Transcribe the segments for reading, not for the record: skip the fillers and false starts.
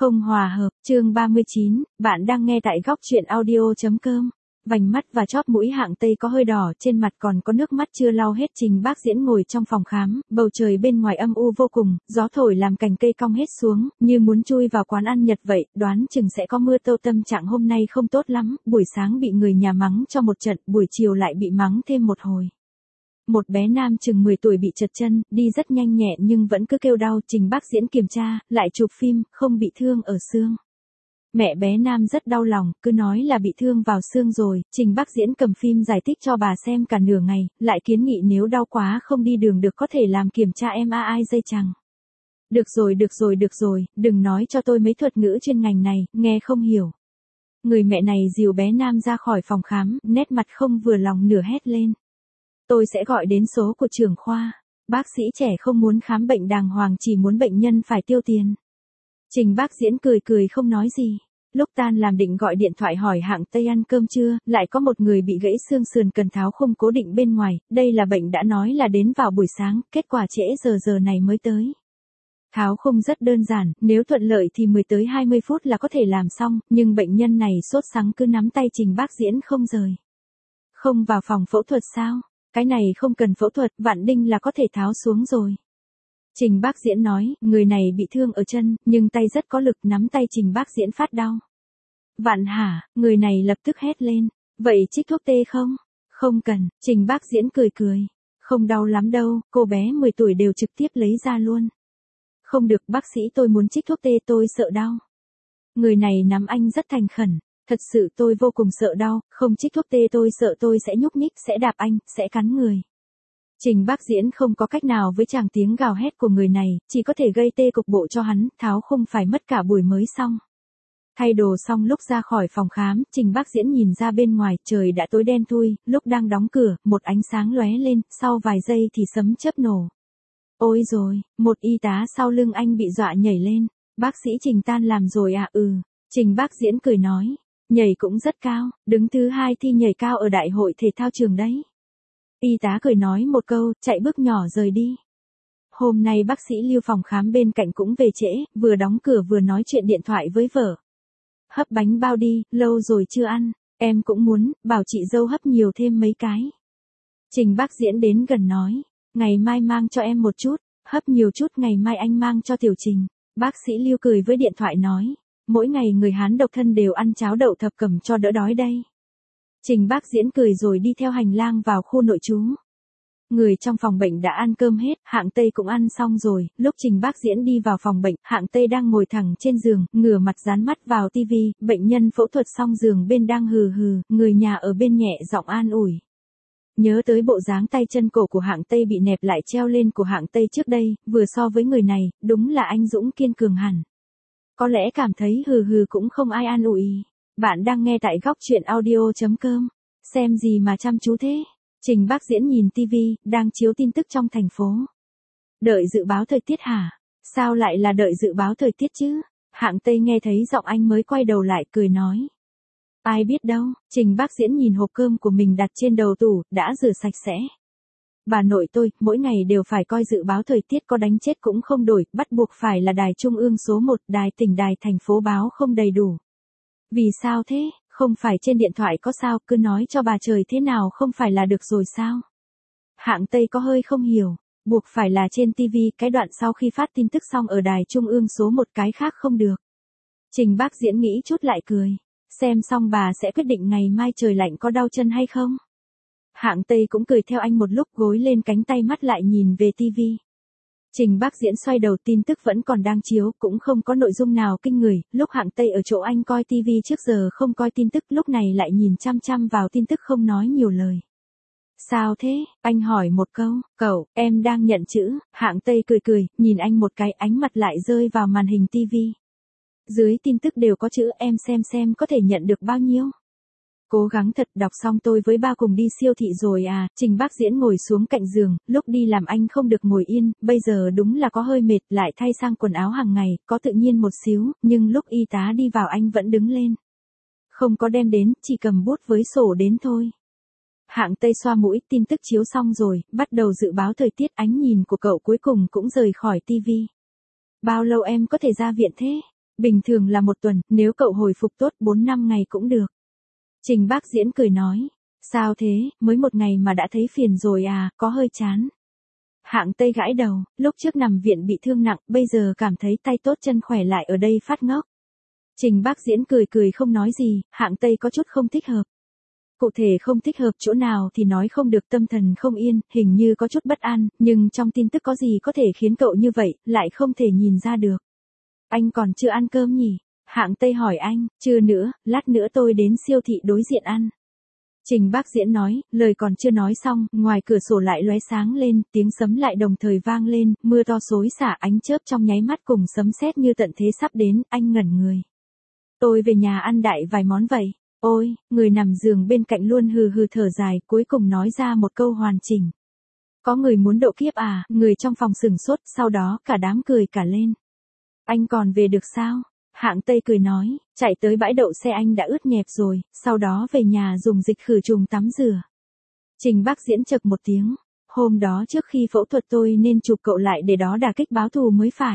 Không hòa hợp, chương 39, bạn đang nghe tại góc truyện audio.com. Vành mắt và chóp mũi Hạng Tây có hơi đỏ, trên mặt còn có nước mắt chưa lau hết. Trình Bác Diễn ngồi trong phòng khám, bầu trời bên ngoài âm u vô cùng, gió thổi làm cành cây cong hết xuống, như muốn chui vào quán ăn Nhật vậy, đoán chừng sẽ có mưa tô. Tâm trạng hôm nay không tốt lắm, buổi sáng bị người nhà mắng cho một trận, buổi chiều lại bị mắng thêm một hồi. Một bé nam chừng 10 tuổi bị trật chân, đi rất nhanh nhẹn nhưng vẫn cứ kêu đau. Trình Bác Diễn kiểm tra, lại chụp phim, không bị thương ở xương. Mẹ bé nam rất đau lòng, cứ nói là bị thương vào xương rồi. Trình Bác Diễn cầm phim giải thích cho bà xem cả nửa ngày, lại kiến nghị nếu đau quá không đi đường được có thể làm kiểm tra MRI dây chằng. Được rồi, đừng nói cho tôi mấy thuật ngữ chuyên ngành này, nghe không hiểu. Người mẹ này dìu bé nam ra khỏi phòng khám, nét mặt không vừa lòng nửa hét lên. Tôi sẽ gọi đến số của trưởng khoa. Bác sĩ trẻ không muốn khám bệnh đàng hoàng, chỉ muốn bệnh nhân phải tiêu tiền. Trình Bác Diễn cười không nói gì. Lúc tan làm định gọi điện thoại hỏi Hạng Tây ăn cơm chưa, lại có một người bị gãy xương sườn cần tháo khung cố định bên ngoài. Đây là bệnh đã nói là đến vào buổi sáng, kết quả trễ giờ này mới tới. Tháo khung rất đơn giản, nếu thuận lợi thì 10 tới 20 phút là có thể làm xong, nhưng bệnh nhân này sốt sắng cứ nắm tay Trình Bác Diễn không rời. Không vào phòng phẫu thuật sao? Cái này không cần phẫu thuật, vạn đinh là có thể tháo xuống rồi. Trình Bác Diễn nói, người này bị thương ở chân, nhưng tay rất có lực, nắm tay Trình Bác Diễn phát đau. Vạn hả, người này lập tức hét lên, vậy trích thuốc tê không? Không cần, Trình Bác Diễn cười. Không đau lắm đâu, cô bé 10 tuổi đều trực tiếp lấy ra luôn. Không được bác sĩ, tôi muốn trích thuốc tê, tôi sợ đau. Người này nắm anh rất thành khẩn. Thật sự tôi vô cùng sợ đau, không trích thuốc tê tôi sợ tôi sẽ nhúc nhích, sẽ đạp anh, sẽ cắn người. Trình Bác Diễn không có cách nào với tràng tiếng gào hét của người này, chỉ có thể gây tê cục bộ cho hắn, tháo không phải mất cả buổi mới xong. Thay đồ xong lúc ra khỏi phòng khám, Trình Bác Diễn nhìn ra bên ngoài, trời đã tối đen thui, lúc đang đóng cửa, một ánh sáng lóe lên, sau vài giây thì sấm chớp nổ. Ôi rồi, một y tá sau lưng anh bị dọa nhảy lên, bác sĩ Trình tan làm rồi à? Trình Bác Diễn cười nói. Nhảy cũng rất cao, đứng thứ 2 thi nhảy cao ở đại hội thể thao trường đấy. Y tá cười nói một câu, chạy bước nhỏ rời đi. Hôm nay bác sĩ Lưu phòng khám bên cạnh cũng về trễ, vừa đóng cửa vừa nói chuyện điện thoại với vợ. Hấp bánh bao đi, lâu rồi chưa ăn, em cũng muốn, bảo chị dâu hấp nhiều thêm mấy cái. Trình Bác Diễn đến gần nói, ngày mai mang cho em một chút, hấp nhiều chút ngày mai anh mang cho Tiểu Trình. Bác sĩ Lưu cười với điện thoại nói. Mỗi ngày người Hán độc thân đều ăn cháo đậu thập cẩm cho đỡ đói đây. Trình Bác Diễn cười rồi đi theo hành lang vào khu nội trú. Người trong phòng bệnh đã ăn cơm hết, Hạng Tây cũng ăn xong rồi. Lúc Trình Bác Diễn đi vào phòng bệnh, Hạng Tây đang ngồi thẳng trên giường, ngửa mặt dán mắt vào tivi. Bệnh nhân phẫu thuật xong giường bên đang hừ, người nhà ở bên nhẹ giọng an ủi. Nhớ tới bộ dáng tay chân cổ của Hạng Tây bị nẹp lại treo lên của Hạng Tây trước đây, vừa so với người này, đúng là anh dũng kiên cường hẳn. Có lẽ cảm thấy hừ cũng không ai an ủi. Bạn đang nghe tại góc truyện audio.com. Xem gì mà chăm chú thế? Trình Bác Diễn nhìn tivi, đang chiếu tin tức trong thành phố. Đợi dự báo thời tiết hả? Sao lại là đợi dự báo thời tiết chứ? Hạng Tây nghe thấy giọng anh mới quay đầu lại cười nói. Ai biết đâu, Trình Bác Diễn nhìn hộp cơm của mình đặt trên đầu tủ, đã rửa sạch sẽ. Bà nội tôi, mỗi ngày đều phải coi dự báo thời tiết, có đánh chết cũng không đổi, bắt buộc phải là đài trung ương số 1, đài tỉnh đài thành phố báo không đầy đủ. Vì sao thế, không phải trên điện thoại có sao, cứ nói cho bà trời thế nào không phải là được rồi sao? Hạng Tây có hơi không hiểu, buộc phải là trên TV, cái đoạn sau khi phát tin tức xong ở đài trung ương số 1 cái khác không được. Trình Bác Diễn nghĩ chút lại cười, xem xong bà sẽ quyết định ngày mai trời lạnh có đau chân hay không? Hạng Tây cũng cười theo anh một lúc, gối lên cánh tay, mắt lại nhìn về tivi. Trình Bác Diễn xoay đầu, tin tức vẫn còn đang chiếu, cũng không có nội dung nào kinh người. Lúc Hạng Tây ở chỗ anh coi tivi trước giờ không coi tin tức, lúc này lại nhìn chăm vào tin tức không nói nhiều lời. Sao thế? Anh hỏi một câu, cậu, em đang nhận chữ. Hạng Tây cười, nhìn anh một cái, ánh mặt lại rơi vào màn hình tivi. Dưới tin tức đều có chữ, em xem có thể nhận được bao nhiêu. Cố gắng thật, đọc xong tôi với ba cùng đi siêu thị rồi à. Trình Bác Diễn ngồi xuống cạnh giường, lúc đi làm anh không được ngồi yên, bây giờ đúng là có hơi mệt, lại thay sang quần áo hàng ngày, có tự nhiên một xíu, nhưng lúc y tá đi vào anh vẫn đứng lên. Không có đem đến, chỉ cầm bút với sổ đến thôi. Hạng Tây xoa mũi, tin tức chiếu xong rồi, bắt đầu dự báo thời tiết, ánh nhìn của cậu cuối cùng cũng rời khỏi tivi. Bao lâu em có thể ra viện thế? Bình thường là 1 tuần, nếu cậu hồi phục tốt 4-5 ngày cũng được. Trình Bác Diễn cười nói. Sao thế, mới 1 ngày mà đã thấy phiền rồi à, có hơi chán. Hạng Tây gãi đầu, lúc trước nằm viện bị thương nặng, bây giờ cảm thấy tay tốt chân khỏe lại ở đây phát ngốc. Trình Bác Diễn cười cười không nói gì, Hạng Tây có chút không thích hợp. Cụ thể không thích hợp chỗ nào thì nói không được, tâm thần không yên, hình như có chút bất an, nhưng trong tin tức có gì có thể khiến cậu như vậy, lại không thể nhìn ra được. Anh còn chưa ăn cơm nhỉ? Hạng Tây hỏi anh, chưa nữa, lát nữa tôi đến siêu thị đối diện ăn. Trình Bác Diễn nói, lời còn chưa nói xong, ngoài cửa sổ lại lóe sáng lên, tiếng sấm lại đồng thời vang lên, mưa to xối xả, ánh chớp trong nháy mắt cùng sấm sét như tận thế sắp đến, anh ngẩn người. Tôi về nhà ăn đại vài món vậy. Ôi, người nằm giường bên cạnh luôn hừ hừ thở dài, cuối cùng nói ra một câu hoàn chỉnh. Có người muốn độ kiếp à, người trong phòng sửng sốt, sau đó cả đám cười cả lên. Anh còn về được sao? Hạng Tây cười nói, chạy tới bãi đậu xe anh đã ướt nhẹp rồi, sau đó về nhà dùng dịch khử trùng tắm rửa. Trình Bác Diễn chậc một tiếng, hôm đó trước khi phẫu thuật tôi nên chụp cậu lại để đó đả kích báo thù mới phải.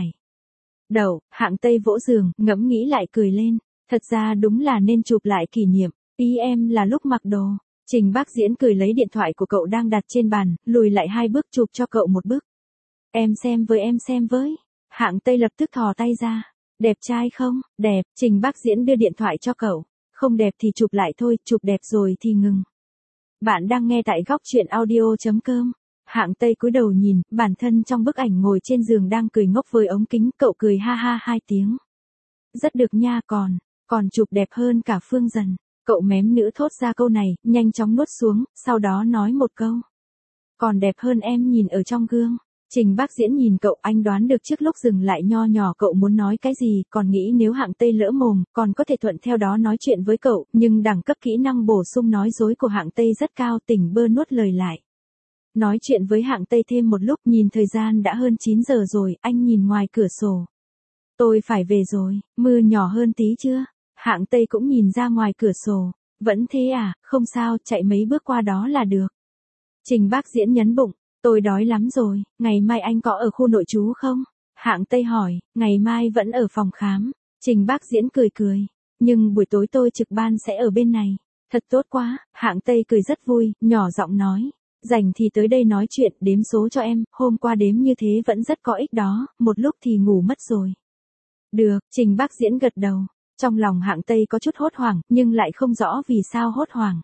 Đậu, Hạng Tây vỗ giường, ngẫm nghĩ lại cười lên, thật ra đúng là nên chụp lại kỷ niệm, ý em là lúc mặc đồ. Trình Bác Diễn cười lấy điện thoại của cậu đang đặt trên bàn, lùi lại 2 bước chụp cho cậu 1 bức. Em xem với. Hạng Tây lập tức thò tay ra. Đẹp trai không? Đẹp, Trình Bác Diễn đưa điện thoại cho cậu. Không đẹp thì chụp lại thôi, chụp đẹp rồi thì ngừng. Bạn đang nghe tại góc truyện audio.com. Hạng Tây cúi đầu nhìn, bản thân trong bức ảnh ngồi trên giường đang cười ngốc với ống kính, cậu cười ha ha 2 tiếng. Rất được nha, còn chụp đẹp hơn cả Phương Dần. Cậu mém nữ thốt ra câu này, nhanh chóng nuốt xuống, sau đó nói một câu. Còn đẹp hơn em nhìn ở trong gương. Trình Bác Diễn nhìn cậu, anh đoán được trước lúc dừng lại nho nhỏ cậu muốn nói cái gì, còn nghĩ nếu Hạng Tây lỡ mồm, còn có thể thuận theo đó nói chuyện với cậu, nhưng đẳng cấp kỹ năng bổ sung nói dối của Hạng Tây rất cao, tỉnh bơ nuốt lời lại. Nói chuyện với Hạng Tây thêm một lúc, nhìn thời gian đã hơn 9 giờ rồi, anh nhìn ngoài cửa sổ. Tôi phải về rồi, mưa nhỏ hơn tí chưa? Hạng Tây cũng nhìn ra ngoài cửa sổ. Vẫn thế à, không sao, chạy mấy bước qua đó là được. Trình Bác Diễn nhấn bụng. Tôi đói lắm rồi, ngày mai anh có ở khu nội trú không? Hạng Tây hỏi, ngày mai vẫn ở phòng khám. Trình Bác Diễn cười cười. Nhưng buổi tối tôi trực ban sẽ ở bên này. Thật tốt quá, Hạng Tây cười rất vui, nhỏ giọng nói. Rảnh thì tới đây nói chuyện, đếm số cho em, hôm qua đếm như thế vẫn rất có ích đó, một lúc thì ngủ mất rồi. Được, Trình Bác Diễn gật đầu. Trong lòng Hạng Tây có chút hốt hoảng, nhưng lại không rõ vì sao hốt hoảng.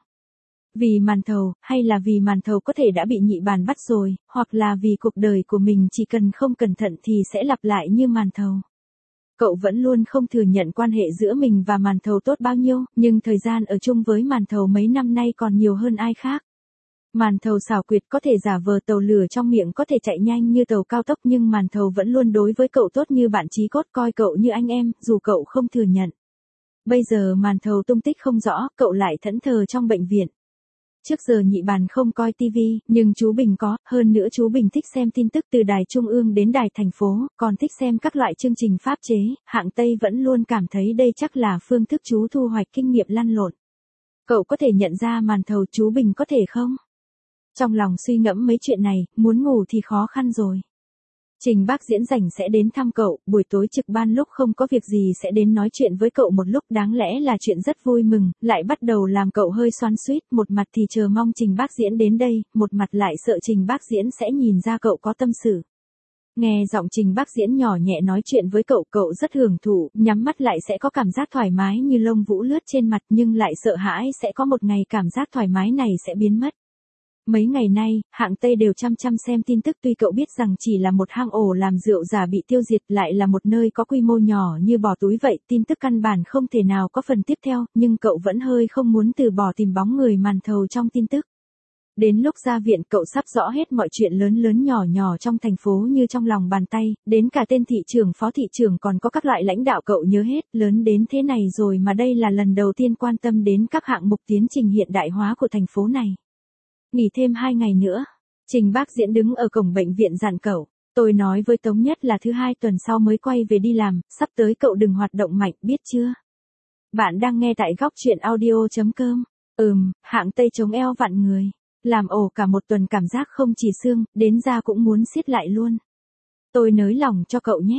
Vì màn thầu, hay là vì màn thầu có thể đã bị nhị bàn bắt rồi, hoặc là vì cuộc đời của mình chỉ cần không cẩn thận thì sẽ lặp lại như màn thầu. Cậu vẫn luôn không thừa nhận quan hệ giữa mình và màn thầu tốt bao nhiêu, nhưng thời gian ở chung với màn thầu mấy năm nay còn nhiều hơn ai khác. Màn thầu xảo quyệt có thể giả vờ tàu lửa trong miệng có thể chạy nhanh như tàu cao tốc, nhưng màn thầu vẫn luôn đối với cậu tốt như bạn chí cốt, coi cậu như anh em, dù cậu không thừa nhận. Bây giờ màn thầu tung tích không rõ, cậu lại thẫn thờ trong bệnh viện. Trước giờ nhị bàn không coi tivi, nhưng chú Bình có, hơn nữa chú Bình thích xem tin tức từ đài trung ương đến đài thành phố, còn thích xem các loại chương trình pháp chế, Hạng Tây vẫn luôn cảm thấy đây chắc là phương thức chú thu hoạch kinh nghiệm lăn lộn. Cậu có thể nhận ra màn thầu, chú Bình có thể không? Trong lòng suy ngẫm mấy chuyện này, muốn ngủ thì khó khăn rồi. Trình Bác Diễn rảnh sẽ đến thăm cậu, buổi tối trực ban lúc không có việc gì sẽ đến nói chuyện với cậu một lúc, đáng lẽ là chuyện rất vui mừng, lại bắt đầu làm cậu hơi xoắn xuýt, một mặt thì chờ mong Trình Bác Diễn đến đây, một mặt lại sợ Trình Bác Diễn sẽ nhìn ra cậu có tâm sự. Nghe giọng Trình Bác Diễn nhỏ nhẹ nói chuyện với cậu, cậu rất hưởng thụ, nhắm mắt lại sẽ có cảm giác thoải mái như lông vũ lướt trên mặt, nhưng lại sợ hãi sẽ có một ngày cảm giác thoải mái này sẽ biến mất. Mấy ngày nay, Hạng Tây đều chăm xem tin tức, tuy cậu biết rằng chỉ là một hang ổ làm rượu giả bị tiêu diệt, lại là một nơi có quy mô nhỏ như bỏ túi vậy, tin tức căn bản không thể nào có phần tiếp theo, nhưng cậu vẫn hơi không muốn từ bỏ tìm bóng người màn thầu trong tin tức. Đến lúc ra viện cậu sắp rõ hết mọi chuyện lớn nhỏ trong thành phố như trong lòng bàn tay, đến cả tên thị trưởng phó thị trưởng còn có các loại lãnh đạo cậu nhớ hết, lớn đến thế này rồi mà đây là lần đầu tiên quan tâm đến các hạng mục tiến trình hiện đại hóa của thành phố này. Nghỉ thêm 2 ngày nữa. Trình Bác Diễn đứng ở cổng bệnh viện dặn cậu. Tôi nói với Tống Nhất là thứ 2 tuần sau mới quay về đi làm, sắp tới cậu đừng hoạt động mạnh, biết chưa? Bạn đang nghe tại góc truyện audio.com. Hạng Tây chống eo vặn người. Làm ổ cả một tuần cảm giác không chỉ xương, đến da cũng muốn siết lại luôn. Tôi nới lỏng cho cậu nhé.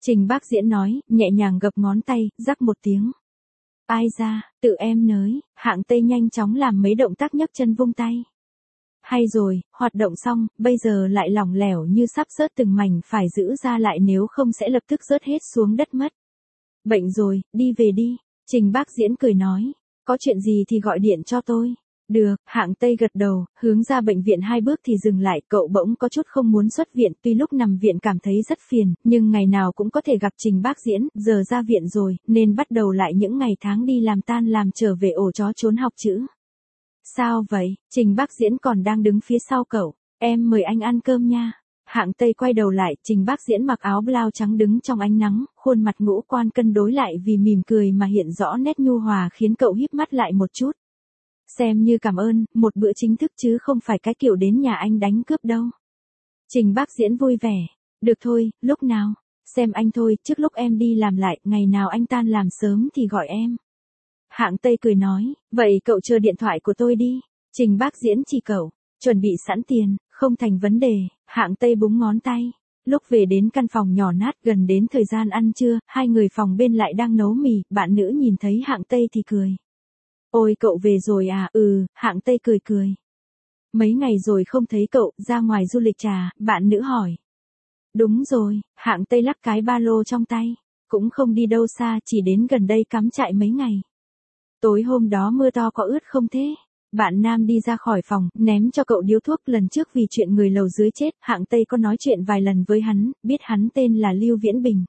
Trình Bác Diễn nói, nhẹ nhàng gập ngón tay, rắc một tiếng. Ai ra, tự em nới, Hạng Tây nhanh chóng làm mấy động tác nhấc chân vung tay. Hay rồi, hoạt động xong, bây giờ lại lỏng lẻo như sắp rớt từng mảnh phải giữ ra lại nếu không sẽ lập tức rớt hết xuống đất mất. Bệnh rồi, đi về đi. Trình Bác Diễn cười nói, có chuyện gì thì gọi điện cho tôi. Được, Hạng Tây gật đầu, hướng ra bệnh viện 2 bước thì dừng lại, cậu bỗng có chút không muốn xuất viện, tuy lúc nằm viện cảm thấy rất phiền, nhưng ngày nào cũng có thể gặp Trình Bác Diễn, giờ ra viện rồi, nên bắt đầu lại những ngày tháng đi làm tan làm trở về ổ chó trốn học chữ. Sao vậy? Trình Bác Diễn còn đang đứng phía sau cậu, em mời anh ăn cơm nha. Hạng Tây quay đầu lại, Trình Bác Diễn mặc áo blau trắng đứng trong ánh nắng, khuôn mặt ngũ quan cân đối lại vì mỉm cười mà hiện rõ nét nhu hòa khiến cậu híp mắt lại một chút. Xem như cảm ơn, một bữa chính thức chứ không phải cái kiểu đến nhà anh đánh cướp đâu. Trình Bác Diễn vui vẻ. Được thôi, lúc nào? Xem anh thôi, trước lúc em đi làm lại, ngày nào anh tan làm sớm thì gọi em. Hạng Tây cười nói, vậy cậu chờ điện thoại của tôi đi. Trình Bác Diễn chỉ cậu, chuẩn bị sẵn tiền, không thành vấn đề. Hạng Tây búng ngón tay. Lúc về đến căn phòng nhỏ nát gần đến thời gian ăn trưa, hai người phòng bên lại đang nấu mì, bạn nữ nhìn thấy Hạng Tây thì cười. Ôi cậu về rồi à? Hạng Tây cười cười. Mấy ngày rồi không thấy cậu, ra ngoài du lịch trà, bạn nữ hỏi. Đúng rồi, Hạng Tây lắc cái ba lô trong tay. Cũng không đi đâu xa, chỉ đến gần đây cắm trại mấy ngày. Tối hôm đó mưa to có ướt không thế? Bạn nam đi ra khỏi phòng, ném cho cậu điếu thuốc. Lần trước vì chuyện người lầu dưới chết, Hạng Tây có nói chuyện vài lần với hắn, biết hắn tên là Lưu Viễn Bình.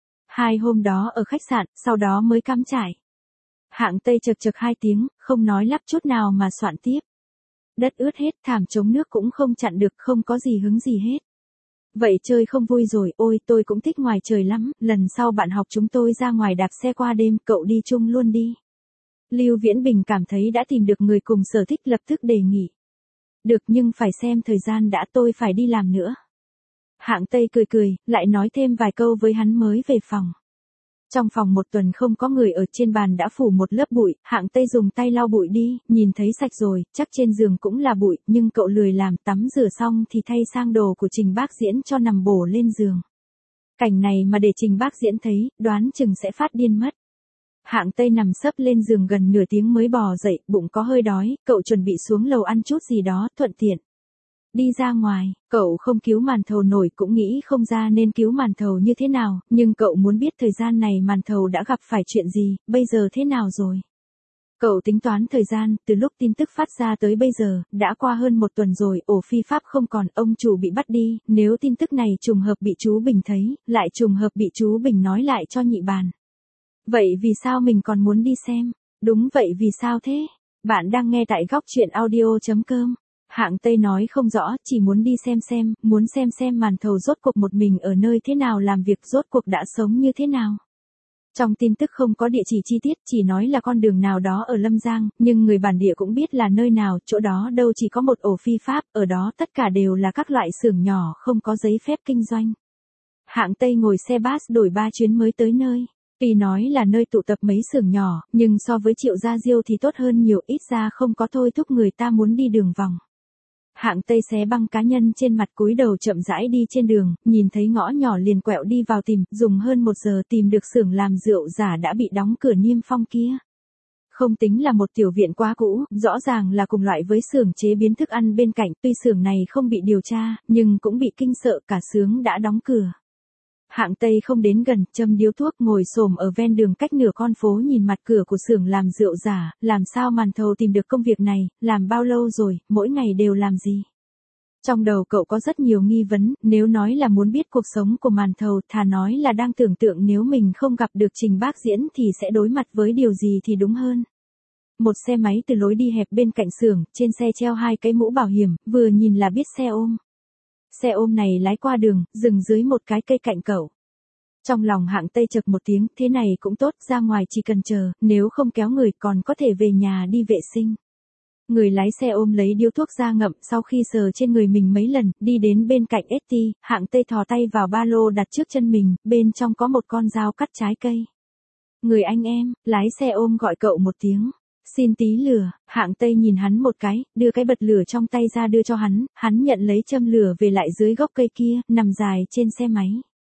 2 hôm đó ở khách sạn, sau đó mới cắm trại. Hạng Tây chực chực 2 tiếng, không nói lắp chút nào mà soạn tiếp. Đất ướt hết, thảm chống nước cũng không chặn được, không có gì hứng gì hết. Vậy chơi không vui rồi, ôi tôi cũng thích ngoài trời lắm, lần sau bạn học chúng tôi ra ngoài đạp xe qua đêm, cậu đi chung luôn đi. Lưu Viễn Bình cảm thấy đã tìm được người cùng sở thích lập tức đề nghị. Được nhưng phải xem thời gian đã, tôi phải đi làm nữa. Hạng Tây cười cười, lại nói thêm vài câu với hắn mới về phòng. Trong phòng 1 tuần không có người ở, trên bàn đã phủ một lớp bụi, Hạng Tây dùng tay lau bụi đi, nhìn thấy sạch rồi, chắc trên giường cũng là bụi, nhưng cậu lười làm, tắm rửa xong thì thay sang đồ của Trình Bác Diễn cho nằm bổ lên giường. Cảnh này mà để Trình Bác Diễn thấy, đoán chừng sẽ phát điên mất. Hạng Tây nằm sấp lên giường gần nửa tiếng mới bò dậy, bụng có hơi đói, cậu chuẩn bị xuống lầu ăn chút gì đó, thuận tiện. Đi ra ngoài, cậu không cứu màn thầu nổi, cũng nghĩ không ra nên cứu màn thầu như thế nào, nhưng cậu muốn biết thời gian này màn thầu đã gặp phải chuyện gì, bây giờ thế nào rồi. Cậu tính toán thời gian, từ lúc tin tức phát ra tới bây giờ, đã qua hơn 1 tuần rồi, ổ phi pháp không còn, ông chủ bị bắt đi, nếu tin tức này trùng hợp bị chú Bình thấy, lại trùng hợp bị chú Bình nói lại cho nhị bàn. Vậy vì sao mình còn muốn đi xem? Đúng vậy, vì sao thế? Bạn đang nghe tại góc truyện audio.com. Hạng Tây nói không rõ, chỉ muốn đi xem, muốn xem màn thầu rốt cuộc một mình ở nơi thế nào, làm việc rốt cuộc đã sống như thế nào. Trong tin tức không có địa chỉ chi tiết, chỉ nói là con đường nào đó ở Lâm Giang, nhưng người bản địa cũng biết là nơi nào, chỗ đó đâu chỉ có một ổ phi pháp, ở đó tất cả đều là các loại xưởng nhỏ không có giấy phép kinh doanh. Hạng Tây ngồi xe bus đổi 3 chuyến mới tới nơi. Tuy nói là nơi tụ tập mấy xưởng nhỏ, nhưng so với Triệu Gia Diêu thì tốt hơn nhiều, ít ra không có thôi thúc người ta muốn đi đường vòng. Hạng Tây xé băng cá nhân trên mặt, cúi đầu chậm rãi đi trên đường, nhìn thấy ngõ nhỏ liền quẹo đi vào tìm, dùng hơn 1 giờ tìm được xưởng làm rượu giả đã bị đóng cửa niêm phong kia. Không tính là một tiểu viện quá cũ, rõ ràng là cùng loại với xưởng chế biến thức ăn bên cạnh, tuy xưởng này không bị điều tra, nhưng cũng bị kinh sợ, cả xưởng đã đóng cửa. Hạng Tây không đến gần, châm điếu thuốc, ngồi xổm ở ven đường cách nửa con phố nhìn mặt cửa của xưởng làm rượu giả, làm sao màn thầu tìm được công việc này, làm bao lâu rồi, mỗi ngày đều làm gì. Trong đầu cậu có rất nhiều nghi vấn, nếu nói là muốn biết cuộc sống của màn thầu, thà nói là đang tưởng tượng nếu mình không gặp được Trình Bác Diễn thì sẽ đối mặt với điều gì thì đúng hơn. Một xe máy từ lối đi hẹp bên cạnh xưởng, trên xe treo 2 cái mũ bảo hiểm, vừa nhìn là biết xe ôm. Xe ôm này lái qua đường, dừng dưới một cái cây cạnh cậu. Trong lòng Hạng Tây chực một tiếng, thế này cũng tốt, ra ngoài chỉ cần chờ, nếu không kéo người còn có thể về nhà đi vệ sinh. Người lái xe ôm lấy điếu thuốc ra ngậm, sau khi sờ trên người mình mấy lần, đi đến bên cạnh ST, Hạng Tây thò tay vào ba lô đặt trước chân mình, bên trong có một con dao cắt trái cây. Người anh em, lái xe ôm gọi cậu một tiếng. Xin tí lửa, Hạng Tây nhìn hắn một cái, đưa cái bật lửa trong tay ra đưa cho hắn nhận lấy châm lửa về lại dưới gốc cây kia, nằm dài trên xe máy.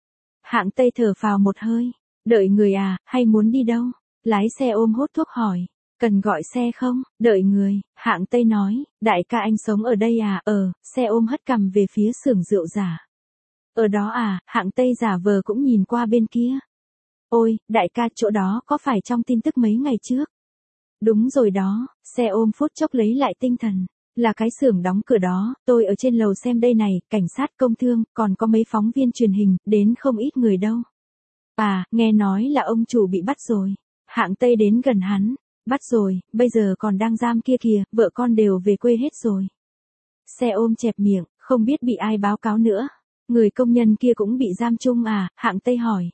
Hạng Tây thở phào một hơi. Đợi người à, hay muốn đi đâu? Lái xe ôm hút thuốc hỏi. Cần gọi xe không? Đợi người, Hạng Tây nói, đại ca anh sống ở đây à? Xe ôm hất cằm về phía xưởng rượu giả. Ở đó à? Hạng Tây giả vờ cũng nhìn qua bên kia. Ôi, đại ca, chỗ đó có phải trong tin tức mấy ngày trước? Đúng rồi đó, xe ôm phút chốc lấy lại tinh thần. Là cái xưởng đóng cửa đó, tôi ở trên lầu xem đây này, cảnh sát công thương, còn có mấy phóng viên truyền hình, đến không ít người đâu. À, nghe nói là ông chủ bị bắt rồi. Hạng Tây đến gần hắn. Bắt rồi, bây giờ còn đang giam kia kìa, vợ con đều về quê hết rồi. Xe ôm chẹp miệng, không biết bị ai báo cáo nữa. Người công nhân kia cũng bị giam chung à? Hạng Tây hỏi.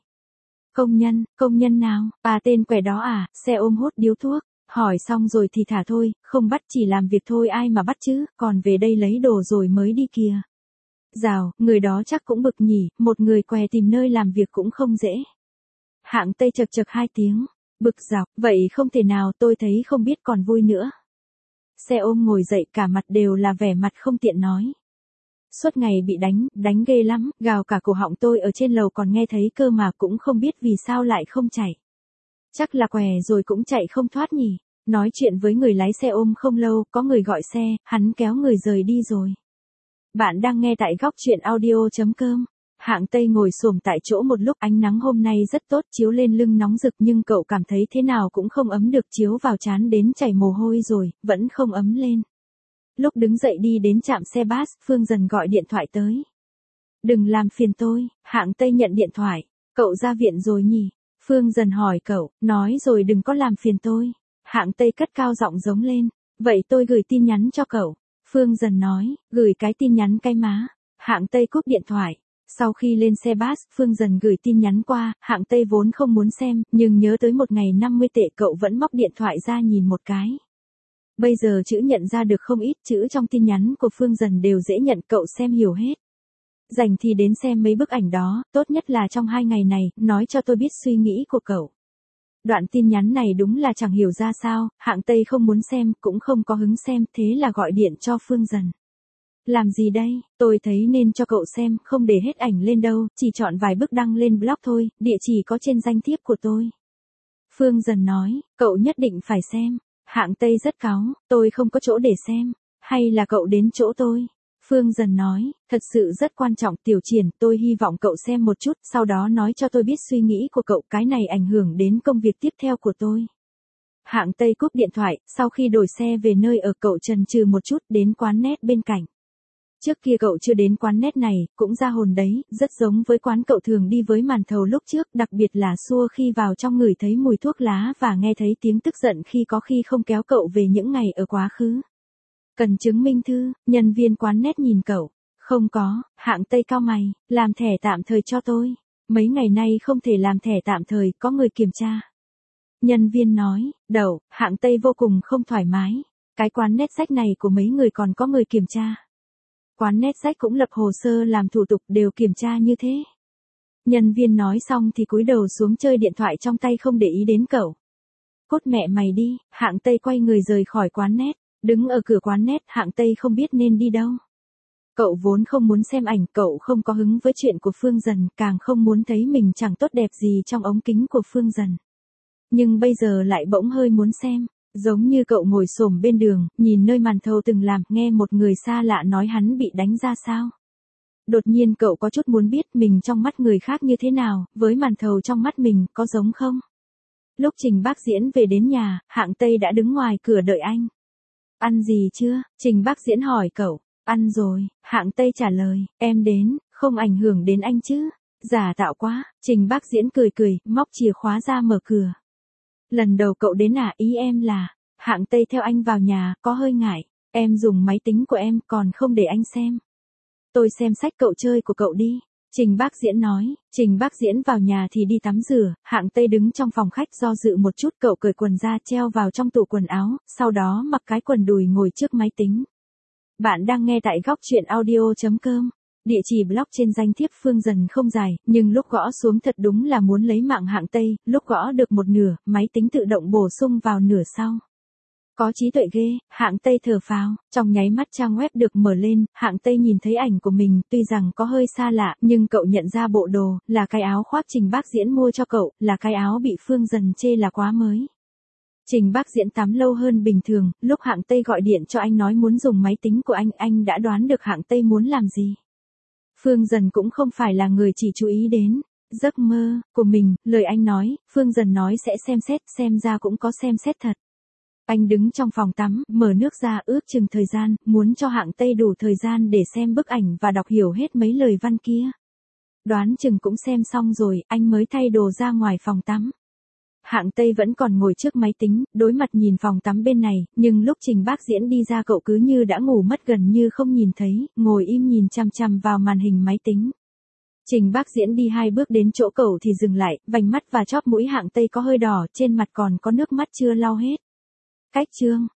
Công nhân nào? À, tên quẻ đó à? Xe ôm hút điếu thuốc. Hỏi xong rồi thì thả thôi, không bắt chỉ làm việc thôi, ai mà bắt chứ, còn về đây lấy đồ rồi mới đi kìa. Dào, người đó chắc cũng bực nhỉ, một người què tìm nơi làm việc cũng không dễ. Hạng Tây chật chật 2 tiếng. Bực dọc, vậy không thể nào, tôi thấy không biết còn vui nữa. Xe ôm ngồi dậy, cả mặt đều là vẻ mặt không tiện nói. Suốt ngày bị đánh ghê lắm, gào cả cổ họng, tôi ở trên lầu còn nghe thấy cơ mà, cũng không biết vì sao lại không chạy. Chắc là què rồi cũng chạy không thoát nhỉ. Nói chuyện với người lái xe ôm không lâu, có người gọi xe, hắn kéo người rời đi rồi. Bạn đang nghe tại góc truyện audio.com. Hạng Tây ngồi xổm tại chỗ một lúc, ánh nắng hôm nay rất tốt, chiếu lên lưng nóng rực, nhưng cậu cảm thấy thế nào cũng không ấm được, chiếu vào trán đến chảy mồ hôi rồi, vẫn không ấm lên. Lúc đứng dậy đi đến trạm xe bus, Phương Dần gọi điện thoại tới. Đừng làm phiền tôi. Hạng Tây nhận điện thoại. Cậu ra viện rồi nhỉ? Phương Dần hỏi cậu, nói rồi đừng có làm phiền tôi. Hạng Tây cất cao giọng giống lên. Vậy tôi gửi tin nhắn cho cậu. Phương Dần nói, gửi cái tin nhắn cái má. Hạng Tây cúp điện thoại. Sau khi lên xe bus, Phương Dần gửi tin nhắn qua, Hạng Tây vốn không muốn xem, nhưng nhớ tới một ngày 50 tệ, cậu vẫn móc điện thoại ra nhìn một cái. Bây giờ chữ nhận ra được không ít, chữ trong tin nhắn của Phương Dần đều dễ nhận, cậu xem hiểu hết. Rảnh thì đến xem mấy bức ảnh đó, tốt nhất là trong 2 ngày này, nói cho tôi biết suy nghĩ của cậu. Đoạn tin nhắn này đúng là chẳng hiểu ra sao, Hạng Tây không muốn xem, cũng không có hứng xem, thế là gọi điện cho Phương Dần. Làm gì đây, tôi thấy nên cho cậu xem, không để hết ảnh lên đâu, chỉ chọn vài bức đăng lên blog thôi, địa chỉ có trên danh thiếp của tôi. Phương Dần nói, cậu nhất định phải xem. Hạng Tây rất cáu, tôi không có chỗ để xem, hay là cậu đến chỗ tôi. Phương Dần nói, thật sự rất quan trọng, Tiểu Triển, tôi hy vọng cậu xem một chút, sau đó nói cho tôi biết suy nghĩ của cậu, cái này ảnh hưởng đến công việc tiếp theo của tôi. Hạng Tây cúp điện thoại, sau khi đổi xe về nơi ở, cậu chần chừ một chút, đến quán net bên cạnh. Trước kia cậu chưa đến quán net này, cũng ra hồn đấy, rất giống với quán cậu thường đi với màn thầu lúc trước, đặc biệt là xua khi vào trong ngửi thấy mùi thuốc lá và nghe thấy tiếng tức giận khi có khi không kéo cậu về những ngày ở quá khứ. Cần chứng minh thư, nhân viên quán net nhìn cậu. Không có. Hạng Tây cau mày, làm thẻ tạm thời cho tôi. Mấy ngày nay không thể làm thẻ tạm thời, có người kiểm tra. Nhân viên nói, đậu. Hạng Tây vô cùng không thoải mái. Cái quán net sách này của mấy người còn có người kiểm tra. Quán net sách cũng lập hồ sơ làm thủ tục, đều kiểm tra như thế. Nhân viên nói xong thì cúi đầu xuống chơi điện thoại trong tay, không để ý đến cậu. Cốt mẹ mày đi. Hạng Tây quay người rời khỏi quán net. Đứng ở cửa quán net, Hạng Tây không biết nên đi đâu. Cậu vốn không muốn xem ảnh, cậu không có hứng với chuyện của Phương Dần, càng không muốn thấy mình chẳng tốt đẹp gì trong ống kính của Phương Dần. Nhưng bây giờ lại bỗng hơi muốn xem. Giống như cậu ngồi xổm bên đường, nhìn nơi màn thầu từng làm, nghe một người xa lạ nói hắn bị đánh ra sao. Đột nhiên cậu có chút muốn biết mình trong mắt người khác như thế nào, với màn thầu trong mắt mình, có giống không? Lúc Trình Bác Diễn về đến nhà, Hạng Tây đã đứng ngoài cửa đợi anh. Ăn gì chưa? Trình Bác Diễn hỏi cậu. Ăn rồi, Hạng Tây trả lời, em đến, không ảnh hưởng đến anh chứ? Giả tạo quá, Trình Bác Diễn cười cười, móc chìa khóa ra mở cửa. Lần đầu cậu đến à? Ý em là, Hạng Tây theo anh vào nhà, có hơi ngại, em dùng máy tính của em, còn không để anh xem. Tôi xem sách cậu chơi của cậu đi. Trình Bác Diễn nói. Trình Bác Diễn vào nhà thì đi tắm rửa, Hạng Tây đứng trong phòng khách do dự một chút, cậu cởi quần ra treo vào trong tủ quần áo, sau đó mặc cái quần đùi ngồi trước máy tính. Bạn đang nghe tại góc truyện audio.com. Địa chỉ blog trên danh thiếp Phương Dần không dài, nhưng lúc gõ xuống thật đúng là muốn lấy mạng Hạng Tây, lúc gõ được một nửa, máy tính tự động bổ sung vào nửa sau. Có trí tuệ ghê, Hạng Tây thở phào, trong nháy mắt trang web được mở lên, Hạng Tây nhìn thấy ảnh của mình, tuy rằng có hơi xa lạ, nhưng cậu nhận ra bộ đồ, là cái áo khoác Trình Bác Diễn mua cho cậu, là cái áo bị Phương Dần chê là quá mới. Trình Bác Diễn tắm lâu hơn bình thường, lúc Hạng Tây gọi điện cho anh nói muốn dùng máy tính của anh đã đoán được Hạng Tây muốn làm gì. Phương Dần cũng không phải là người chỉ chú ý đến giấc mơ của mình, lời anh nói, Phương Dần nói sẽ xem xét, xem ra cũng có xem xét thật. Anh đứng trong phòng tắm, mở nước ra ước chừng thời gian, muốn cho Hạng Tây đủ thời gian để xem bức ảnh và đọc hiểu hết mấy lời văn kia. Đoán chừng cũng xem xong rồi, anh mới thay đồ ra ngoài phòng tắm. Hạng Tây vẫn còn ngồi trước máy tính, đối mặt nhìn phòng tắm bên này, nhưng lúc Trình Bác Diễn đi ra cậu cứ như đã ngủ mất gần như không nhìn thấy, ngồi im nhìn chằm chằm vào màn hình máy tính. Trình Bác Diễn đi 2 bước đến chỗ cậu thì dừng lại, vành mắt và chóp mũi Hạng Tây có hơi đỏ, trên mặt còn có nước mắt chưa lau hết. Cách chương